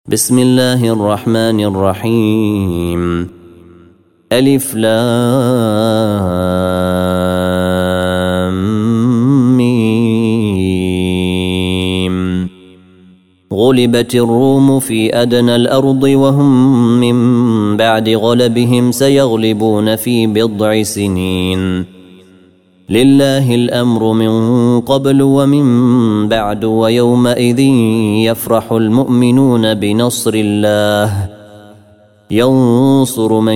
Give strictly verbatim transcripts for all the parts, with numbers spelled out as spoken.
بسم الله الرحمن الرحيم. ألف لام ميم. غلبت الروم في أدنى الأرض وهم من بعد غلبهم سيغلبون في بضع سنين. لله الأمر من قبل ومن بعد ويومئذ يفرح المؤمنون بنصر الله ينصر من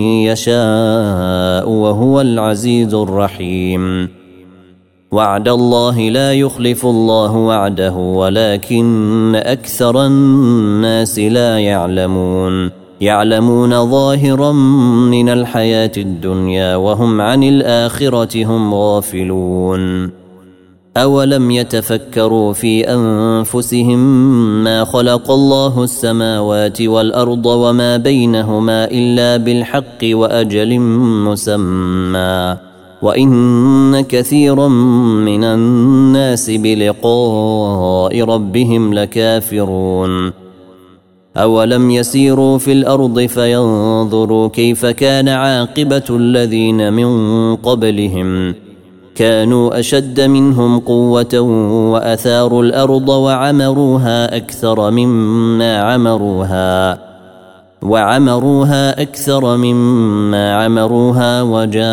يشاء وهو العزيز الرحيم. وعد الله لا يخلف الله وعده ولكن أكثر الناس لا يعلمون. يعلمون ظاهرا من الحياة الدنيا وهم عن الآخرة هم غافلون. أولم يتفكروا في أنفسهم ما خلق الله السماوات والأرض وما بينهما إلا بالحق وأجل مسمى وإن كثيرا من الناس بلقاء ربهم لكافرون. أولم يسيروا في الأرض فينظروا كيف كان عاقبة الذين من قبلهم كانوا أشد منهم قوة وأثاروا الأرض وعمروها أكثر مما عمروها وعمروها أكثر مما عمروها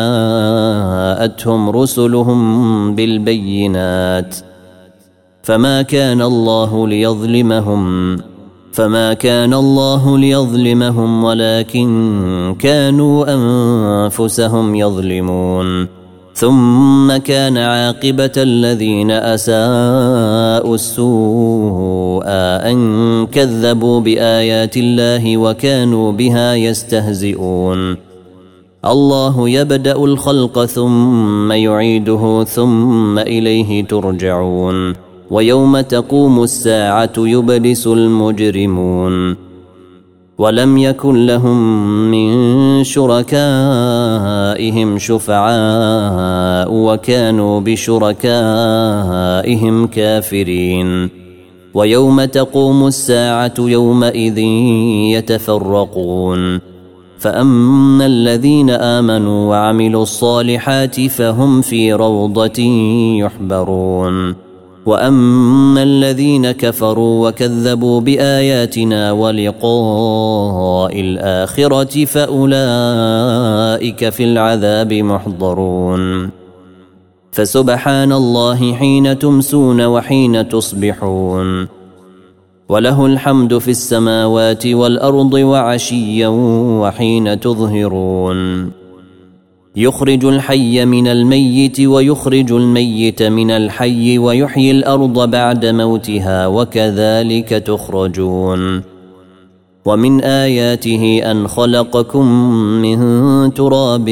وجاءتهم رسلهم بالبينات فما كان الله ليظلمهم فما كان الله ليظلمهم ولكن كانوا أنفسهم يظلمون. ثم كان عاقبة الذين أساءوا السوء أن كذبوا بآيات الله وكانوا بها يستهزئون. الله يبدأ الخلق ثم يعيده ثم إليه ترجعون. ويوم تقوم الساعة يبلس المجرمون ولم يكن لهم من شركائهم شفعاء وكانوا بشركائهم كافرين. ويوم تقوم الساعة يومئذ يتفرقون فأما الذين آمنوا وعملوا الصالحات فهم في روضة يحبرون وأما الذين كفروا وكذبوا بآياتنا ولقاء الآخرة فأولئك في العذاب محضرون. فسبحان الله حين تمسون وحين تصبحون وله الحمد في السماوات والأرض وعشيا وحين تظهرون. يخرج الحي من الميت ويخرج الميت من الحي ويحيي الأرض بعد موتها وكذلك تخرجون. ومن آياته أن خلقكم من تراب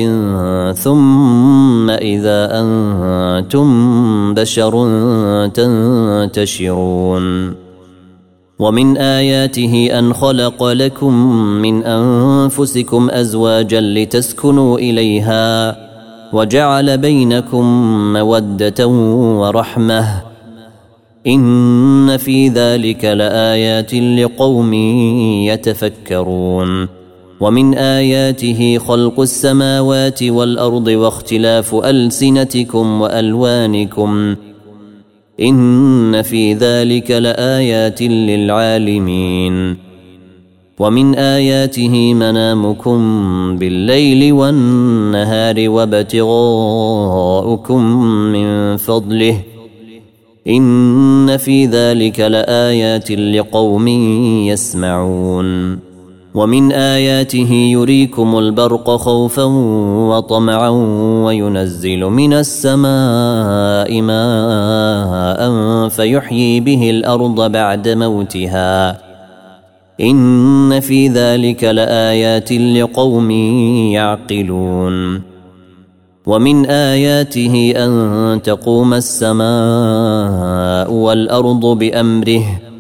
ثم إذا أنتم بشر تنتشرون. ومن آياته أن خلق لكم من أنفسكم أزواجا لتسكنوا إليها وجعل بينكم مودة ورحمة إن في ذلك لآيات لقوم يتفكرون. ومن آياته خلق السماوات والأرض واختلاف ألسنتكم وألوانكم إن في ذلك لآيات للعالمين. ومن آياته منامكم بالليل والنهار وابتغاؤكم من فضله إن في ذلك لآيات لقوم يسمعون. ومن آياته يريكم البرق خوفا وطمعا وينزل من السماء ماء فيحيي به الأرض بعد موتها إن في ذلك لآيات لقوم يعقلون. ومن آياته أن تقوم السماء والأرض بأمره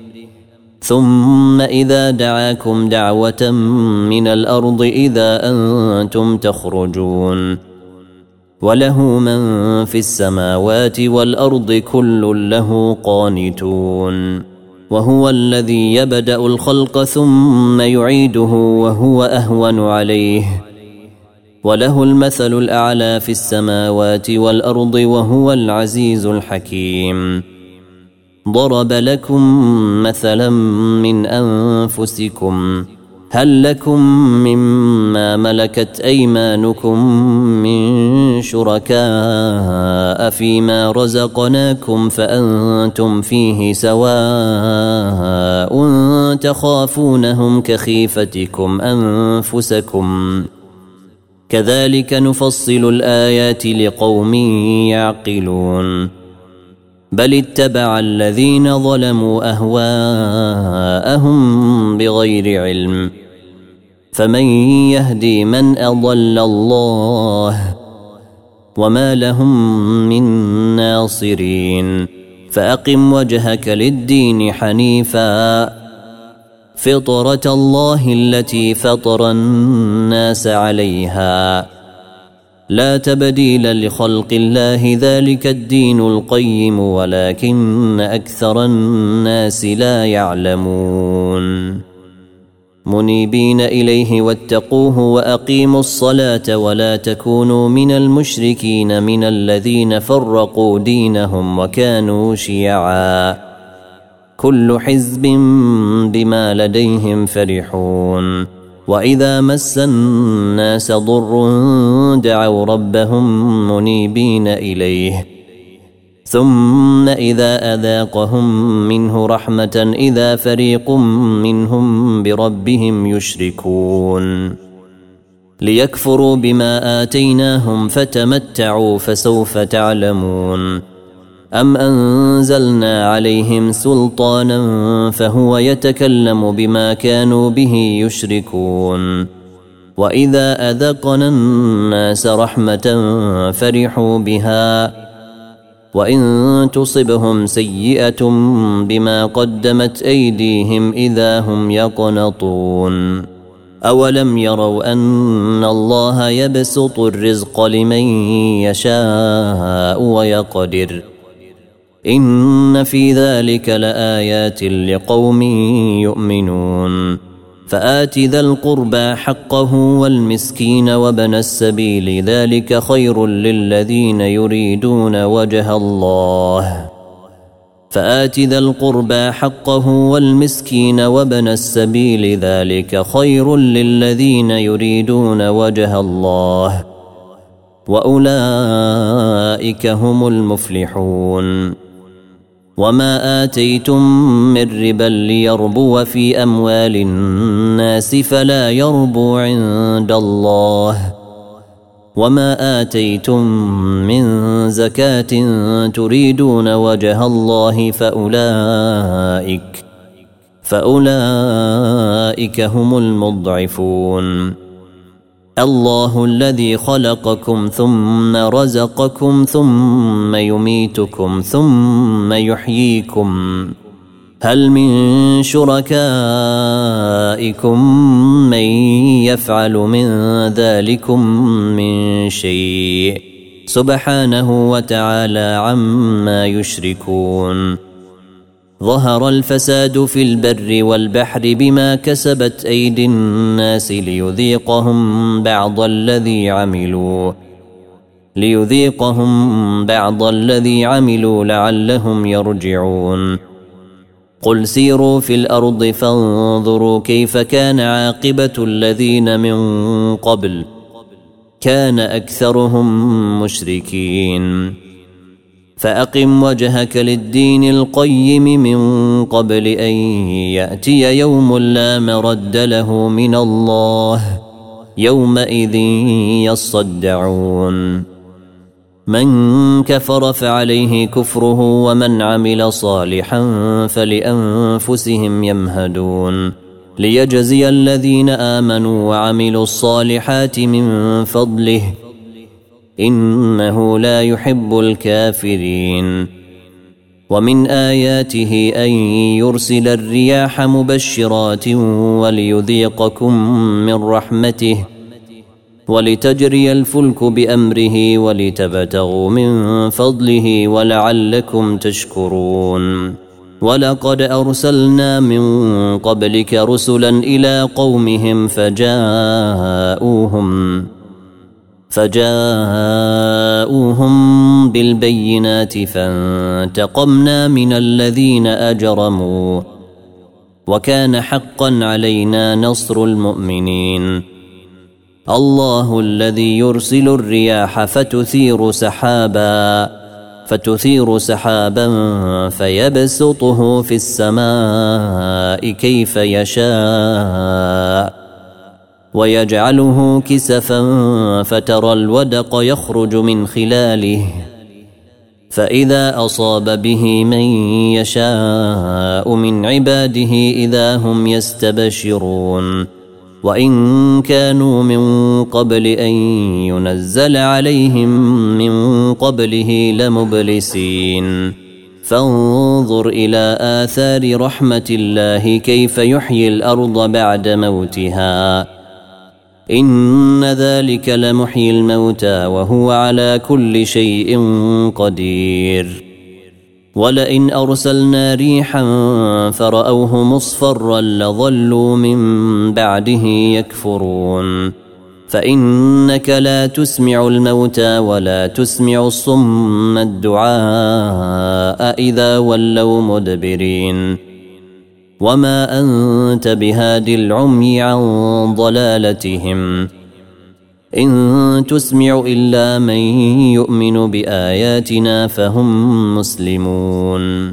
ثم إذا دعاكم دعوة من الأرض إذا أنتم تخرجون. وله من في السماوات والأرض كل له قانتون وهو الذي يبدأ الخلق ثم يعيده وهو أهون عليه وله المثل الأعلى في السماوات والأرض وهو العزيز الحكيم. ضرب لكم مثلا من أنفسكم هل لكم مما ملكت أيمانكم من شركاء فيما رزقناكم فأنتم فيه سواء تخافونهم كخيفتكم أنفسكم كذلك نفصل الآيات لقوم يعقلون. بل اتبع الذين ظلموا أهواءهم بغير علم فمن يهدي من أضل الله وما لهم من ناصرين. فأقم وجهك للدين حنيفا فطرة الله التي فطر الناس عليها لا تبديل لخلق الله ذلك الدين القيم ولكن أكثر الناس لا يعلمون. منيبين إليه واتقوه وأقيموا الصلاة ولا تكونوا من المشركين من الذين فرقوا دينهم وكانوا شيعا كل حزب بما لديهم فرحون. وإذا مس الناس ضر دعوا ربهم منيبين إليه ثم إذا أذاقهم منه رحمة إذا فريق منهم بربهم يشركون. ليكفروا بما آتيناهم فتمتعوا فسوف تعلمون. أم أنزلنا عليهم سلطانا فهو يتكلم بما كانوا به يشركون. وإذا أذقنا الناس رحمة فرحوا بها وإن تصبهم سيئة بما قدمت أيديهم إذا هم يقنطون. أولم يروا أن الله يبسط الرزق لمن يشاء ويقدر إن في ذلك لآيات لقوم يؤمنون. فآت ذا القربى حقه والمسكين وابن السبيل ذلك خير للذين يريدون وجه الله. فآت ذا القربى حقه والمسكين وابن السبيل ذلك خير للذين يريدون وجه الله وأولئك هم المفلحون. وما آتيتم من ربا ليربو في أموال الناس فلا يربو عند الله وما آتيتم من زكاة تريدون وجه الله فأولئك فأولئك هم المضعفون. الله الذي خلقكم ثم رزقكم ثم يميتكم ثم يحييكم هل من شركائكم من يفعل من ذلكم من شيء سبحانه وتعالى عما يشركون. ظهر الفساد في البر والبحر بما كسبت أيدي الناس ليذيقهم بعض الذي عملوا ليذيقهم بعض الذي عملوا لعلهم يرجعون. قل سيروا في الأرض فانظروا كيف كان عاقبة الذين من قبل كان أكثرهم مشركين. فأقم وجهك للدين القيم من قبل أن يأتي يوم لا مرد له من الله يومئذ يصدعون. من كفر فعليه كفره ومن عمل صالحا فلأنفسهم يمهدون. ليجزي الذين آمنوا وعملوا الصالحات من فضله إنه لا يحب الكافرين. ومن آياته أن يرسل الرياح مبشرات وليذيقكم من رحمته ولتجري الفلك بأمره ولتبتغوا من فضله ولعلكم تشكرون. ولقد أرسلنا من قبلك رسلا إلى قومهم فجاءوهم فجاءوهم بالبينات فانتقمنا من الذين أجرموا وكان حقا علينا نصر المؤمنين. الله الذي يرسل الرياح فتثير سحابا فتثير سحابا فيبسطه في السماء كيف يشاء ويجعله كسفا فترى الودق يخرج من خلاله فإذا أصاب به من يشاء من عباده إذا هم يستبشرون. وإن كانوا من قبل أن ينزل عليهم من قبله لمبلسين. فانظر إلى آثار رحمة الله كيف يحيي الأرض بعد موتها إن ذلك لمحيي الموتى وهو على كل شيء قدير. ولئن أرسلنا ريحا فرأوه مصفرا لظلوا من بعده يكفرون. فإنك لا تسمع الموتى ولا تسمع الصم الدعاء إذا ولوا مدبرين. وما أنت بهاد العمي عن ضلالتهم إن تسمع إلا من يؤمن بآياتنا فهم مسلمون.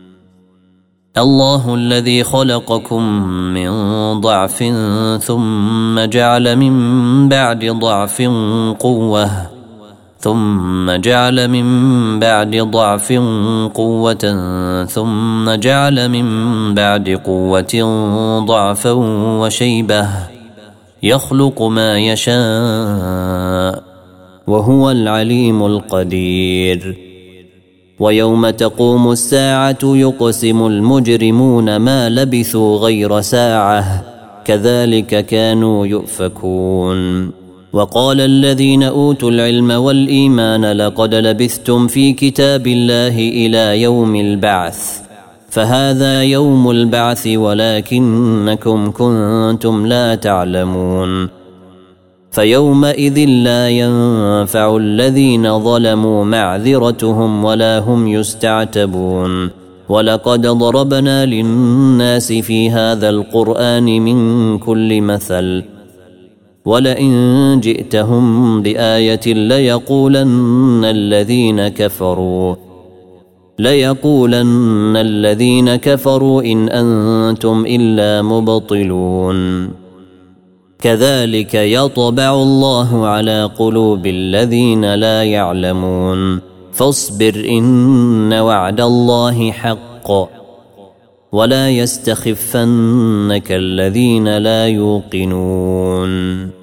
الله الذي خلقكم من ضعف ثم جعل من بعد ضعف قوة ثم جعل من بعد ضعف قوة ثم جعل من بعد قوة ضعفا وشيبة يخلق ما يشاء وهو العليم القدير. ويوم تقوم الساعة يقسم المجرمون ما لبثوا غير ساعة كذلك كانوا يؤفكون. وقال الذين أوتوا العلم والإيمان لقد لبثتم في كتاب الله إلى يوم البعث فهذا يوم البعث ولكنكم كنتم لا تعلمون. فيومئذ لا ينفع الذين ظلموا معذرتهم ولا هم يستعتبون. ولقد ضربنا للناس في هذا القرآن من كل مثل ولئن جئتهم بآية ليقولن الذين كفروا ليقولن الذين كفروا إن أنتم إلا مبطلون. كذلك يطبع الله على قلوب الذين لا يعلمون. فاصبر إن وعد الله حق ولا يستخفنك الذين لا يوقنون.